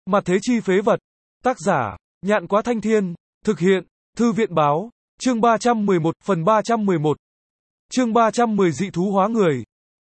Mặt thế chi phế vật. Tác giả, Nhạn Quá Thanh Thiên. Thực hiện, Thư viện Báo. Chương 311, phần 311. Chương 310 dị thú hóa người.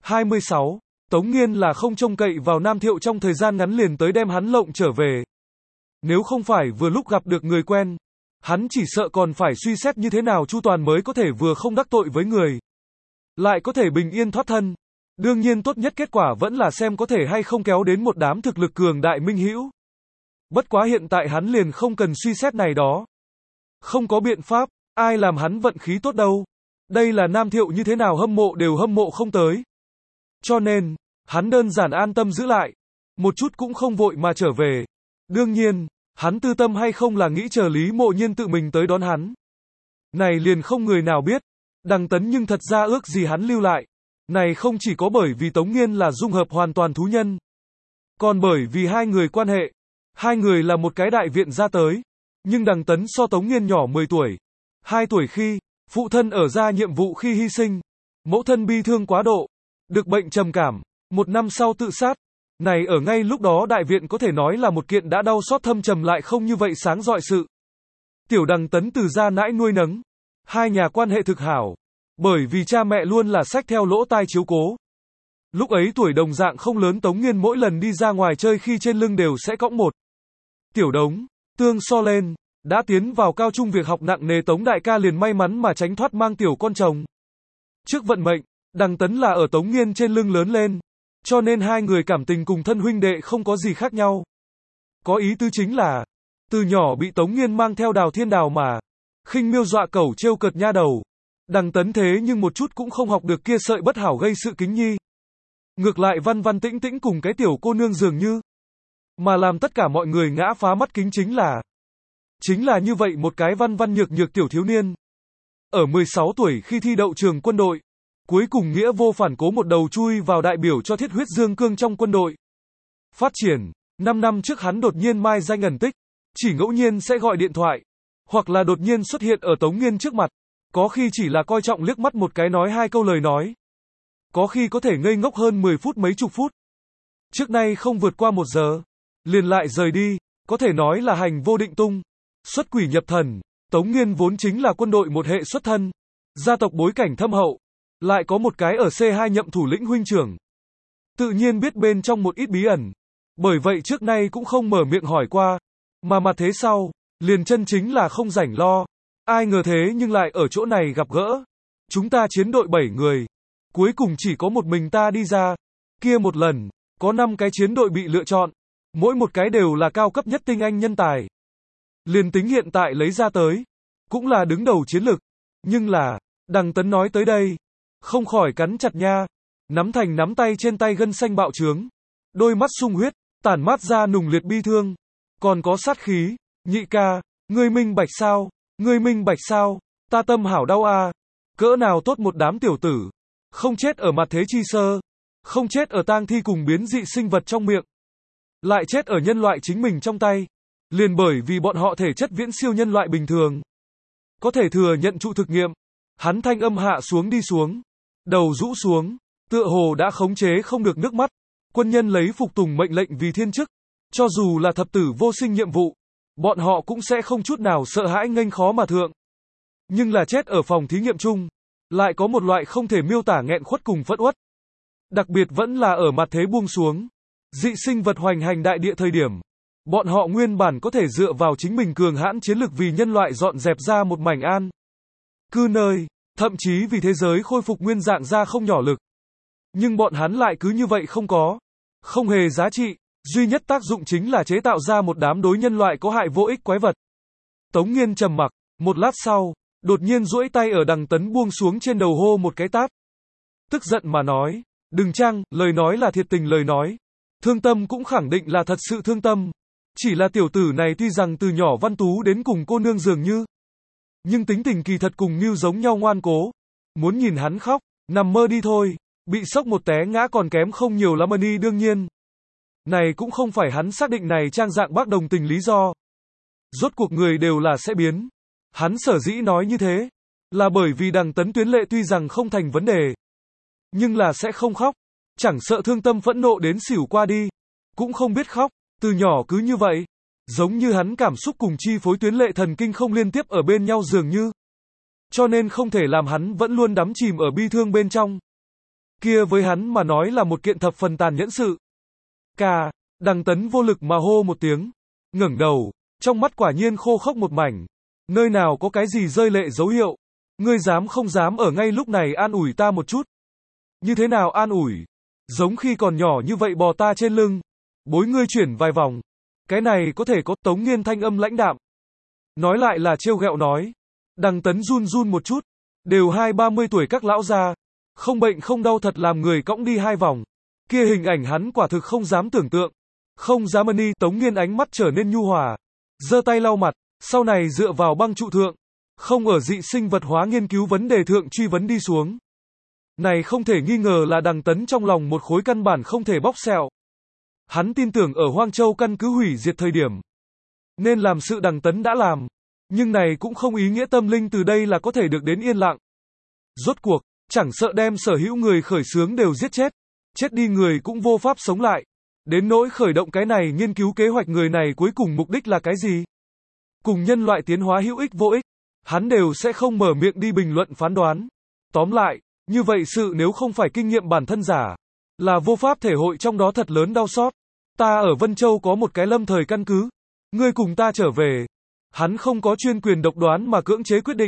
26. Tống Nghiên là không trông cậy vào Nam Thiệu trong thời gian ngắn liền tới đem hắn lộng trở về. Nếu không phải vừa lúc gặp được người quen, hắn chỉ sợ còn phải suy xét như thế nào chu toàn mới có thể vừa không đắc tội với người, lại có thể bình yên thoát thân. Đương nhiên tốt nhất kết quả vẫn là xem có thể hay không kéo đến một đám thực lực cường đại minh hữu. Bất quá hiện tại hắn liền không cần suy xét này đó. Không có biện pháp, ai làm hắn vận khí tốt đâu. Đây là Nam Thiệu như thế nào hâm mộ đều hâm mộ không tới. Cho nên, hắn đơn giản an tâm giữ lại. Một chút cũng không vội mà trở về. Đương nhiên, hắn tư tâm hay không là nghĩ chờ Lý Mộ Nhiên tự mình tới đón hắn. Này liền không người nào biết. Đằng Tấn nhưng thật ra ước gì hắn lưu lại. Này không chỉ có bởi vì Tống Nghiên là dung hợp hoàn toàn thú nhân, còn bởi vì hai người quan hệ. Hai người là một cái đại viện ra tới. Nhưng Đằng Tấn so Tống Nghiên nhỏ 10 tuổi. 2 tuổi khi, phụ thân ở ra nhiệm vụ khi hy sinh. Mẫu thân bi thương quá độ. Được bệnh trầm cảm. 1 năm sau tự sát. Này ở ngay lúc đó đại viện có thể nói là một kiện đã đau xót thâm trầm lại không như vậy sáng rọi sự. Tiểu Đằng Tấn từ gia nãi nuôi nấng. Hai nhà quan hệ thực hảo. Bởi vì cha mẹ luôn là xách theo lỗ tai chiếu cố. Lúc ấy tuổi đồng dạng không lớn Tống Nghiên mỗi lần đi ra ngoài chơi khi trên lưng đều sẽ cõng một tiểu đống, tương so lên, đã tiến vào cao trung việc học nặng nề Tống đại ca liền may mắn mà tránh thoát mang tiểu con chồng. Trước vận mệnh, Đằng Tấn là ở Tống Nghiên trên lưng lớn lên, cho nên hai người cảm tình cùng thân huynh đệ không có gì khác nhau. Có ý tứ chính là, từ nhỏ bị Tống Nghiên mang theo Đào Thiên Đào mà khinh miêu dọa cẩu trêu cợt nha đầu. Đằng Tấn thế nhưng một chút cũng không học được kia sợi bất hảo gây sự kính nhi. Ngược lại văn văn tĩnh tĩnh cùng cái tiểu cô nương dường như. Mà làm tất cả mọi người ngã phá mắt kính chính là như vậy một cái văn văn nhược nhược tiểu thiếu niên. Ở 16 tuổi khi thi đậu trường quân đội, cuối cùng nghĩa vô phản cố một đầu chui vào đại biểu cho thiết huyết dương cương trong quân đội. Phát triển, 5 năm trước hắn đột nhiên mai danh ẩn tích, chỉ ngẫu nhiên sẽ gọi điện thoại, hoặc là đột nhiên xuất hiện ở Tống Nghiên trước mặt, có khi chỉ là coi trọng liếc mắt một cái nói 2 câu lời nói. Có khi có thể ngây ngốc hơn 10 phút mấy chục phút. Trước nay không vượt qua 1 giờ. Liền lại rời đi, có thể nói là hành vô định tung. Xuất quỷ nhập thần, Tống Nghiên vốn chính là quân đội một hệ xuất thân. Gia tộc bối cảnh thâm hậu. Lại có một cái ở C2 nhậm thủ lĩnh huynh trưởng. Tự nhiên biết bên trong một ít bí ẩn. Bởi vậy trước nay cũng không mở miệng hỏi qua. Mà thế sau, liền chân chính là không rảnh lo. Ai ngờ thế nhưng lại ở chỗ này gặp gỡ. Chúng ta chiến đội 7 người. Cuối cùng chỉ có một mình ta đi ra. Kia một lần, có 5 cái chiến đội bị lựa chọn. Mỗi một cái đều là cao cấp nhất tinh anh nhân tài. Liền tính hiện tại lấy ra tới, cũng là đứng đầu chiến lực. Nhưng là, Đằng Tấn nói tới đây, không khỏi cắn chặt nha. Nắm thành nắm tay trên tay gân xanh bạo trướng. Đôi mắt sung huyết, tản mát ra nùng liệt bi thương. Còn có sát khí. Nhị ca, ngươi minh bạch sao? Ngươi minh bạch sao? Ta tâm hảo đau a. Cỡ nào tốt một đám tiểu tử. Không chết ở mặt thế chi sơ. Không chết ở tang thi cùng biến dị sinh vật trong miệng. Lại chết ở nhân loại chính mình trong tay. Liền bởi vì bọn họ thể chất viễn siêu nhân loại bình thường. Có thể thừa nhận trụ thực nghiệm. Hắn thanh âm hạ xuống đi xuống. Đầu rũ xuống. Tựa hồ đã khống chế không được nước mắt. Quân nhân lấy phục tùng mệnh lệnh vì thiên chức. Cho dù là thập tử vô sinh nhiệm vụ. Bọn họ cũng sẽ không chút nào sợ hãi nghênh khó mà thượng. Nhưng là chết ở phòng thí nghiệm chung. Lại có một loại không thể miêu tả nghẹn khuất cùng phẫn uất. Đặc biệt vẫn là ở mặt thế buông xuống. Dị sinh vật hoành hành đại địa thời điểm. Bọn họ nguyên bản có thể dựa vào chính mình cường hãn chiến lực vì nhân loại dọn dẹp ra một mảnh an cư nơi. Thậm chí vì thế giới khôi phục nguyên dạng ra không nhỏ lực. Nhưng bọn hắn lại cứ như vậy không có. Không hề giá trị. Duy nhất tác dụng chính là chế tạo ra một đám đối nhân loại có hại vô ích quái vật. Tống Nghiên trầm mặc. Một lát sau, đột nhiên duỗi tay ở Đằng Tấn buông xuống trên đầu hô một cái tát. Tức giận mà nói. Đừng trang, lời nói là thiệt tình lời nói. Thương tâm cũng khẳng định là thật sự thương tâm. Chỉ là tiểu tử này tuy rằng từ nhỏ văn tú đến cùng cô nương dường như. Nhưng tính tình kỳ thật cùng Ngưu giống nhau ngoan cố. Muốn nhìn hắn khóc, nằm mơ đi thôi. Bị sốc một té ngã còn kém không nhiều lắm đi đương nhiên. Này cũng không phải hắn xác định này trang dạng bác đồng tình lý do. Rốt cuộc người đều là sẽ biến. Hắn sở dĩ nói như thế. Là bởi vì Đằng Tấn tuyến lệ tuy rằng không thành vấn đề. Nhưng là sẽ không khóc. Chẳng sợ thương tâm phẫn nộ đến xỉu qua đi. Cũng không biết khóc. Từ nhỏ cứ như vậy. Giống như hắn cảm xúc cùng chi phối tuyến lệ thần kinh không liên tiếp ở bên nhau dường như. Cho nên không thể làm hắn vẫn luôn đắm chìm ở bi thương bên trong. Kia với hắn mà nói là một kiện thập phần tàn nhẫn sự. Ca, Đằng Tấn vô lực mà hô một tiếng. Ngẩng đầu, trong mắt quả nhiên khô khốc một mảnh. Nơi nào có cái gì rơi lệ dấu hiệu. Ngươi dám không dám ở ngay lúc này an ủi ta một chút. Như thế nào an ủi? Giống khi còn nhỏ như vậy bò ta trên lưng. Bối ngươi chuyển vài vòng. Cái này có thể có. Tống Nghiên thanh âm lãnh đạm. Nói lại là trêu ghẹo nói. Đằng Tấn run run một chút. Đều 20-30 tuổi các lão già. Không bệnh không đau thật làm người cõng đi 2 vòng. Kia hình ảnh hắn quả thực không dám tưởng tượng. Không dám ân y. Tống Nghiên ánh mắt trở nên nhu hòa. Giơ tay lau mặt. Sau này dựa vào băng trụ thượng. Không ở dị sinh vật hóa nghiên cứu vấn đề thượng truy vấn đi xuống. Này không thể nghi ngờ là Đằng Tấn trong lòng một khối căn bản không thể bóc xẹo. Hắn tin tưởng ở Hoang Châu căn cứ hủy diệt thời điểm. Nên làm sự Đằng Tấn đã làm. Nhưng này cũng không ý nghĩa tâm linh từ đây là có thể được đến yên lặng. Rốt cuộc, chẳng sợ đem sở hữu người khởi xướng đều giết chết. Chết đi người cũng vô pháp sống lại. Đến nỗi khởi động cái này nghiên cứu kế hoạch người này cuối cùng mục đích là cái gì? Cùng nhân loại tiến hóa hữu ích vô ích. Hắn đều sẽ không mở miệng đi bình luận phán đoán. Tóm lại, như vậy sự nếu không phải kinh nghiệm bản thân giả, là vô pháp thể hội trong đó thật lớn đau xót. Ta ở Vân Châu có một cái lâm thời căn cứ. Ngươi cùng ta trở về. Hắn không có chuyên quyền độc đoán mà cưỡng chế quyết định.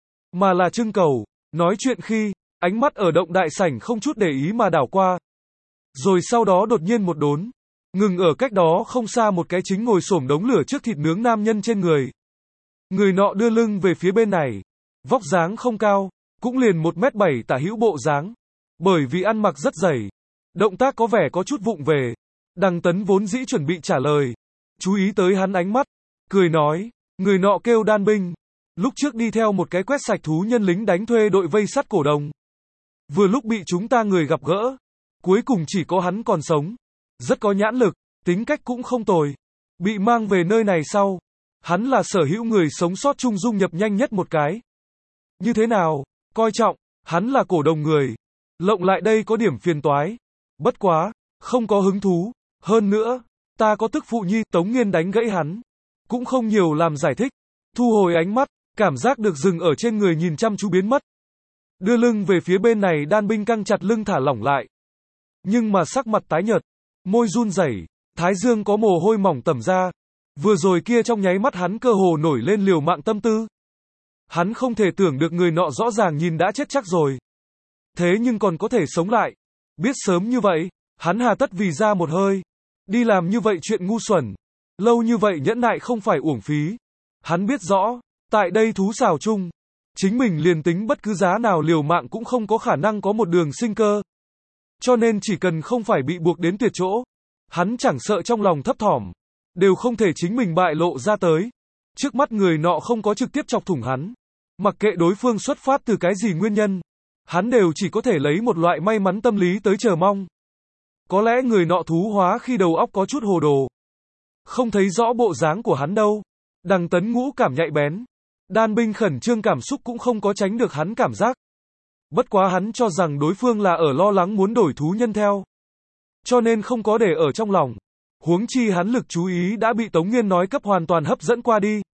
Mà là trưng cầu. Nói chuyện khi, ánh mắt ở động đại sảnh không chút để ý mà đảo qua. Rồi sau đó đột nhiên một đốn. Ngừng ở cách đó không xa một cái chính ngồi xổm đống lửa trước thịt nướng nam nhân trên người. Người nọ đưa lưng về phía bên này. Vóc dáng không cao. Cũng liền 1m7 tả hữu bộ dáng. Bởi vì ăn mặc rất dày. Động tác có vẻ có chút vụng về. Đằng Tấn vốn dĩ chuẩn bị trả lời. Chú ý tới hắn ánh mắt. Cười nói. Người nọ kêu Đan Binh. Lúc trước đi theo một cái quét sạch thú nhân lính đánh thuê đội vây sắt cổ đồng. Vừa lúc bị chúng ta người gặp gỡ. Cuối cùng chỉ có hắn còn sống. Rất có nhãn lực. Tính cách cũng không tồi. Bị mang về nơi này sau. Hắn là sở hữu người sống sót chung dung nhập nhanh nhất một cái. Như thế nào? Coi trọng. Hắn là cổ đồng người. Lộng lại đây có điểm phiền toái. Bất quá. Không có hứng thú. Hơn nữa. Ta có tức phụ nhi. Tống Nghiên đánh gãy hắn. Cũng không nhiều làm giải thích. Thu hồi ánh mắt. Cảm giác được dừng ở trên người nhìn chăm chú biến mất. Đưa lưng về phía bên này Đan Binh căng chặt lưng thả lỏng lại. Nhưng mà sắc mặt tái nhợt. Môi run rẩy. Thái dương có mồ hôi mỏng tẩm ra. Vừa rồi kia trong nháy mắt hắn cơ hồ nổi lên liều mạng tâm tư. Hắn không thể tưởng được người nọ rõ ràng nhìn đã chết chắc rồi. Thế nhưng còn có thể sống lại. Biết sớm như vậy, hắn hà tất vì ra một hơi. Đi làm như vậy chuyện ngu xuẩn. Lâu như vậy nhẫn nại không phải uổng phí. Hắn biết rõ, tại đây thú xào chung, chính mình liền tính bất cứ giá nào liều mạng cũng không có khả năng có một đường sinh cơ. Cho nên chỉ cần không phải bị buộc đến tuyệt chỗ, hắn chẳng sợ trong lòng thấp thỏm, đều không thể chính mình bại lộ ra tới. Trước mắt người nọ không có trực tiếp chọc thủng hắn. Mặc kệ đối phương xuất phát từ cái gì nguyên nhân, hắn đều chỉ có thể lấy một loại may mắn tâm lý tới chờ mong. Có lẽ người nọ thú hóa khi đầu óc có chút hồ đồ. Không thấy rõ bộ dáng của hắn đâu. Đằng Tấn ngũ cảm nhạy bén. Đan Binh khẩn trương cảm xúc cũng không có tránh được hắn cảm giác. Bất quá hắn cho rằng đối phương là ở lo lắng muốn đổi thú nhân theo. Cho nên không có để ở trong lòng. Huống chi hắn lực chú ý đã bị Tống Nghiên nói cấp hoàn toàn hấp dẫn qua đi.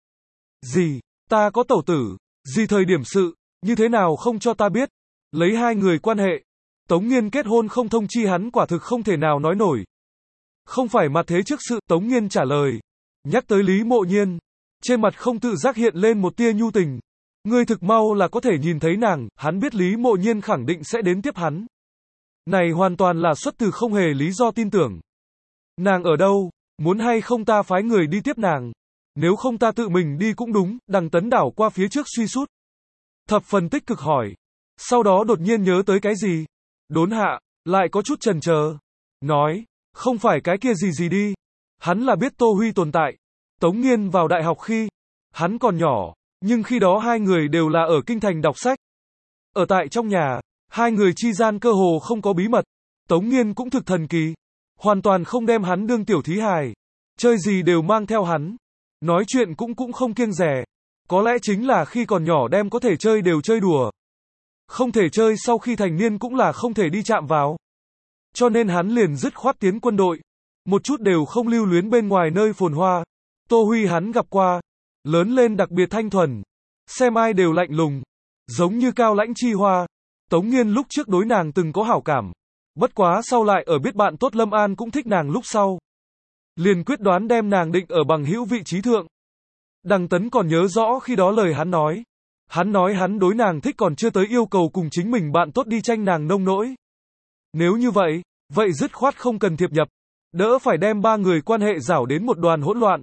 Gì? Ta có tẩu tử. Gì thời điểm sự? Như thế nào không cho ta biết? Lấy hai người quan hệ. Tống Nghiên kết hôn không thông chi hắn quả thực không thể nào nói nổi. Không phải mặt thế trước sự. Tống Nghiên trả lời. Nhắc tới Lý Mộ Nhiên. Trên mặt không tự giác hiện lên một tia nhu tình. Ngươi thực mau là có thể nhìn thấy nàng. Hắn biết Lý Mộ Nhiên khẳng định sẽ đến tiếp hắn. Này hoàn toàn là xuất từ không hề lý do tin tưởng. Nàng ở đâu? Muốn hay không ta phái người đi tiếp nàng? Nếu không ta tự mình đi cũng đúng. Đằng Tấn đảo qua phía trước suy sút. Thập phần tích cực hỏi. Sau đó đột nhiên nhớ tới cái gì? Đốn hạ, lại có chút chần chờ. Nói, không phải cái kia gì gì đi. Hắn là biết Tô Huy tồn tại. Tống Nghiên vào đại học khi, hắn còn nhỏ, nhưng khi đó hai người đều là ở kinh thành đọc sách. Ở tại trong nhà, hai người chi gian cơ hồ không có bí mật. Tống Nghiên cũng thực thần kỳ. Hoàn toàn không đem hắn đương tiểu thí hài. Chơi gì đều mang theo hắn. Nói chuyện cũng không kiêng dè. Có lẽ chính là khi còn nhỏ đem có thể chơi đều chơi đùa. Không thể chơi sau khi thành niên cũng là không thể đi chạm vào. Cho nên hắn liền dứt khoát tiến quân đội. một chút đều không lưu luyến bên ngoài nơi phồn hoa. Tô Huy hắn gặp qua, lớn lên đặc biệt thanh thuần, xem ai đều lạnh lùng, giống như cao lãnh chi hoa. Tống Nghiên lúc trước đối nàng từng có hảo cảm, bất quá sau lại ở biết bạn tốt Lâm An cũng thích nàng lúc sau, liền quyết đoán đem nàng định ở bằng hữu vị trí thượng. Đằng Tấn còn nhớ rõ khi đó lời hắn nói. Hắn nói hắn đối nàng thích còn chưa tới yêu cầu cùng chính mình bạn tốt đi tranh nàng nông nỗi. Nếu như vậy, vậy dứt khoát không cần thiệp nhập, đỡ phải đem ba người quan hệ rảo đến một đoàn hỗn loạn.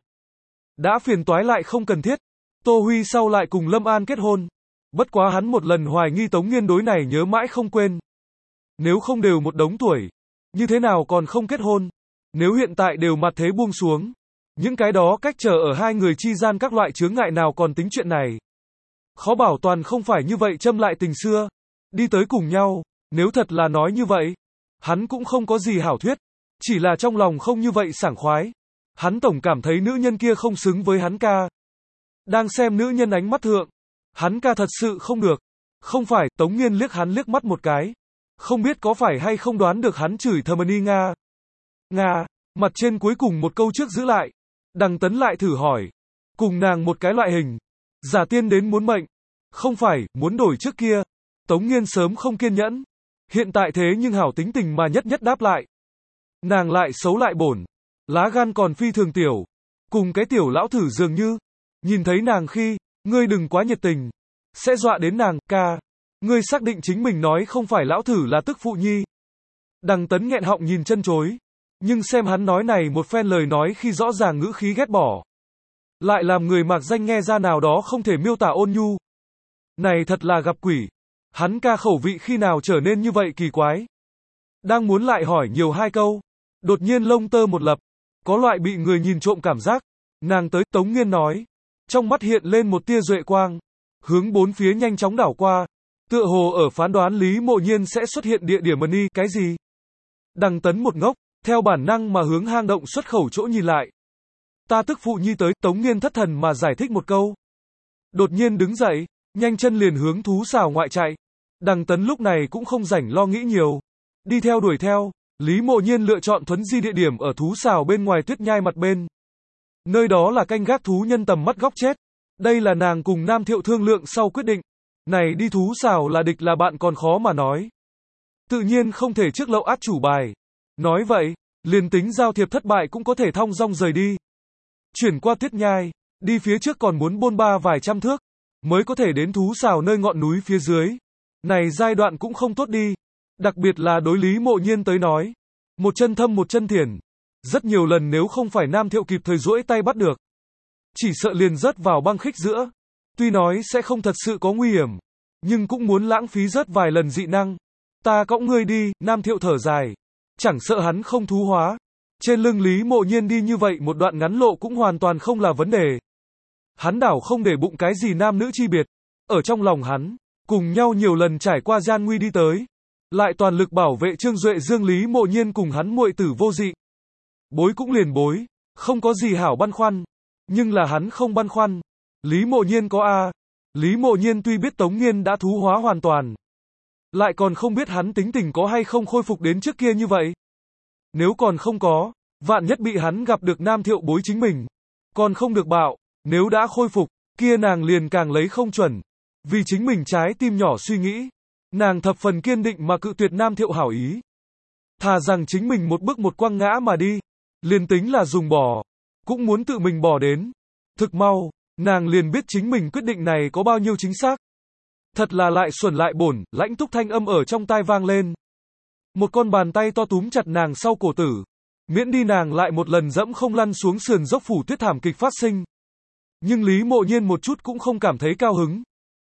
Đã phiền toái lại không cần thiết. Tô Huy sau lại cùng Lâm An kết hôn. Bất quá hắn một lần hoài nghi Tống Nghiên đối này nhớ mãi không quên. Nếu không đều một đống tuổi, như thế nào còn không kết hôn? Nếu hiện tại đều mặt thế buông xuống, những cái đó cách trở ở hai người chi gian các loại chướng ngại nào còn tính chuyện này. Khó bảo toàn không phải như vậy châm lại tình xưa, đi tới cùng nhau, nếu thật là nói như vậy, hắn cũng không có gì hảo thuyết, chỉ là trong lòng không như vậy sảng khoái. Hắn tổng cảm thấy nữ nhân kia không xứng với hắn ca. Đang xem nữ nhân ánh mắt thượng, hắn ca thật sự không được. Không phải, Tống Nghiên liếc hắn liếc mắt một cái. Không biết có phải hay không đoán được hắn chửi Thơmani Nga. Nga, mặt trên cuối cùng một câu trước giữ lại. Đằng Tấn lại thử hỏi. Cùng nàng một cái loại hình. Giả tiên đến muốn mệnh. Không phải, muốn đổi trước kia. Tống Nghiên sớm không kiên nhẫn. Hiện tại thế nhưng hảo tính tình mà nhất nhất đáp lại. Nàng lại xấu lại bổn. Lá gan còn phi thường tiểu. Cùng cái tiểu lão thử dường như. Nhìn thấy nàng khi, ngươi đừng quá nhiệt tình. Sẽ dọa đến nàng, ca. Ngươi xác định chính mình nói không phải lão thử là tức phụ nhi. Đằng Tấn nghẹn họng nhìn chân chối. Nhưng xem hắn nói này một phen lời nói khi rõ ràng ngữ khí ghét bỏ. Lại làm người mạc danh nghe ra nào đó không thể miêu tả ôn nhu. Này thật là gặp quỷ. Hắn ca khẩu vị khi nào trở nên như vậy kỳ quái. Đang muốn lại hỏi nhiều hai câu. Đột nhiên lông tơ một lập. Có loại bị người nhìn trộm cảm giác. Nàng tới, Tống Nghiên nói. Trong mắt hiện lên một tia duệ quang. Hướng bốn phía nhanh chóng đảo qua. Tựa hồ ở phán đoán Lý Mộ Nhiên sẽ xuất hiện địa điểm mani, cái gì? Đằng Tấn một ngốc, theo bản năng mà hướng hang động xuất khẩu chỗ nhìn lại. Ta tức phụ nhi tới, Tống Nghiên thất thần mà giải thích một câu. Đột nhiên đứng dậy, nhanh chân liền hướng thú xào ngoại chạy. Đằng Tấn lúc này cũng không rảnh lo nghĩ nhiều. Đi theo đuổi theo, Lý Mộ Nhiên lựa chọn thuấn di địa điểm ở thú xào bên ngoài tuyết nhai mặt bên. Nơi đó là canh gác thú nhân tầm mắt góc chết. Đây là nàng cùng Nam Thiệu thương lượng sau quyết định. Này đi thú xào là địch là bạn còn khó mà nói. Tự nhiên không thể trước lậu át chủ bài. Nói vậy, liền tính giao thiệp thất bại cũng có thể thong dong rời đi. Chuyển qua tuyết nhai, đi phía trước còn muốn bôn ba vài trăm thước, mới có thể đến thú xào nơi ngọn núi phía dưới. Này giai đoạn cũng không tốt đi. Đặc biệt là đối Lý Mộ Nhiên tới nói. Một chân thâm một chân thiển. Rất nhiều lần nếu không phải Nam Thiệu kịp thời duỗi tay bắt được, chỉ sợ liền rớt vào băng khích giữa. Tuy nói sẽ không thật sự có nguy hiểm, nhưng cũng muốn lãng phí rớt vài lần dị năng. Ta cõng ngươi đi, Nam Thiệu thở dài. Chẳng sợ hắn không thú hóa. Trên lưng Lý Mộ Nhiên đi như vậy một đoạn ngắn lộ cũng hoàn toàn không là vấn đề. Hắn đảo không để bụng cái gì nam nữ chi biệt. Ở trong lòng hắn, cùng nhau nhiều lần trải qua gian nguy đi tới. Lại toàn lực bảo vệ Trương Duệ Dương Lý Mộ Nhiên cùng hắn muội tử vô dị. Bối cũng liền bối, không có gì hảo băn khoăn. Nhưng là hắn không băn khoăn. Lý Mộ Nhiên có a. Lý Mộ Nhiên tuy biết Tống Nghiên đã thú hóa hoàn toàn, lại còn không biết hắn tính tình có hay không khôi phục đến trước kia như vậy. Nếu còn không có, vạn nhất bị hắn gặp được Nam Thiệu bối chính mình, còn không được bạo. Nếu đã khôi phục, kia nàng liền càng lấy không chuẩn. Vì chính mình trái tim nhỏ suy nghĩ, nàng thập phần kiên định mà cự tuyệt Nam Thiệu hảo ý. Thà rằng chính mình một bước một quăng ngã mà đi, liền tính là dùng bỏ, cũng muốn tự mình bỏ đến. Thực mau, nàng liền biết chính mình quyết định này có bao nhiêu chính xác. Thật là lại xuẩn lại bổn, lãnh túc thanh âm ở trong tai vang lên. Một con bàn tay to túm chặt nàng sau cổ tử. Miễn đi nàng lại một lần dẫm không lăn xuống sườn dốc phủ tuyết thảm kịch phát sinh. Nhưng Lý Mộ Nhiên một chút cũng không cảm thấy cao hứng.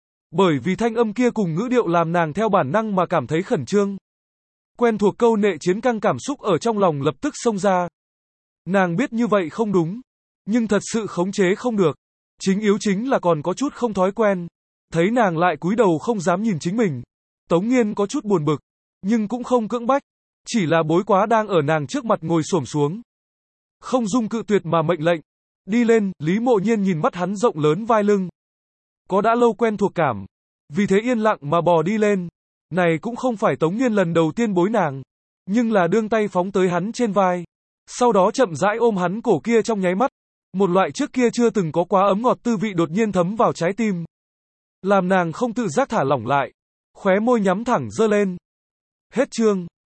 Bởi vì thanh âm kia cùng ngữ điệu làm nàng theo bản năng mà cảm thấy khẩn trương. Quen thuộc câu nệ chiến căng cảm xúc ở trong lòng lập tức xông ra. Nàng biết như vậy không đúng, nhưng thật sự khống chế không được. Chính yếu chính là còn có chút không thói quen. Thấy nàng lại cúi đầu không dám nhìn chính mình. Tống Nghiên có chút buồn bực, nhưng cũng không cưỡng bách. Chỉ là bối quá đang ở nàng trước mặt ngồi xổm xuống. Không dung cự tuyệt mà mệnh lệnh. Đi lên, Lý Mộ Nhiên nhìn mắt hắn rộng lớn vai lưng. Có đã lâu quen thuộc cảm. Vì thế yên lặng mà bò đi lên. Này cũng không phải Tống Nghiên lần đầu tiên bối nàng. Nhưng là đương tay phóng tới hắn trên vai. Sau đó chậm rãi ôm hắn cổ kia trong nháy mắt. Một loại trước kia chưa từng có quá ấm ngọt tư vị đột nhiên thấm vào trái tim. Làm nàng không tự giác thả lỏng lại. Khóe môi nhắm thẳng giơ lên. Hết chương.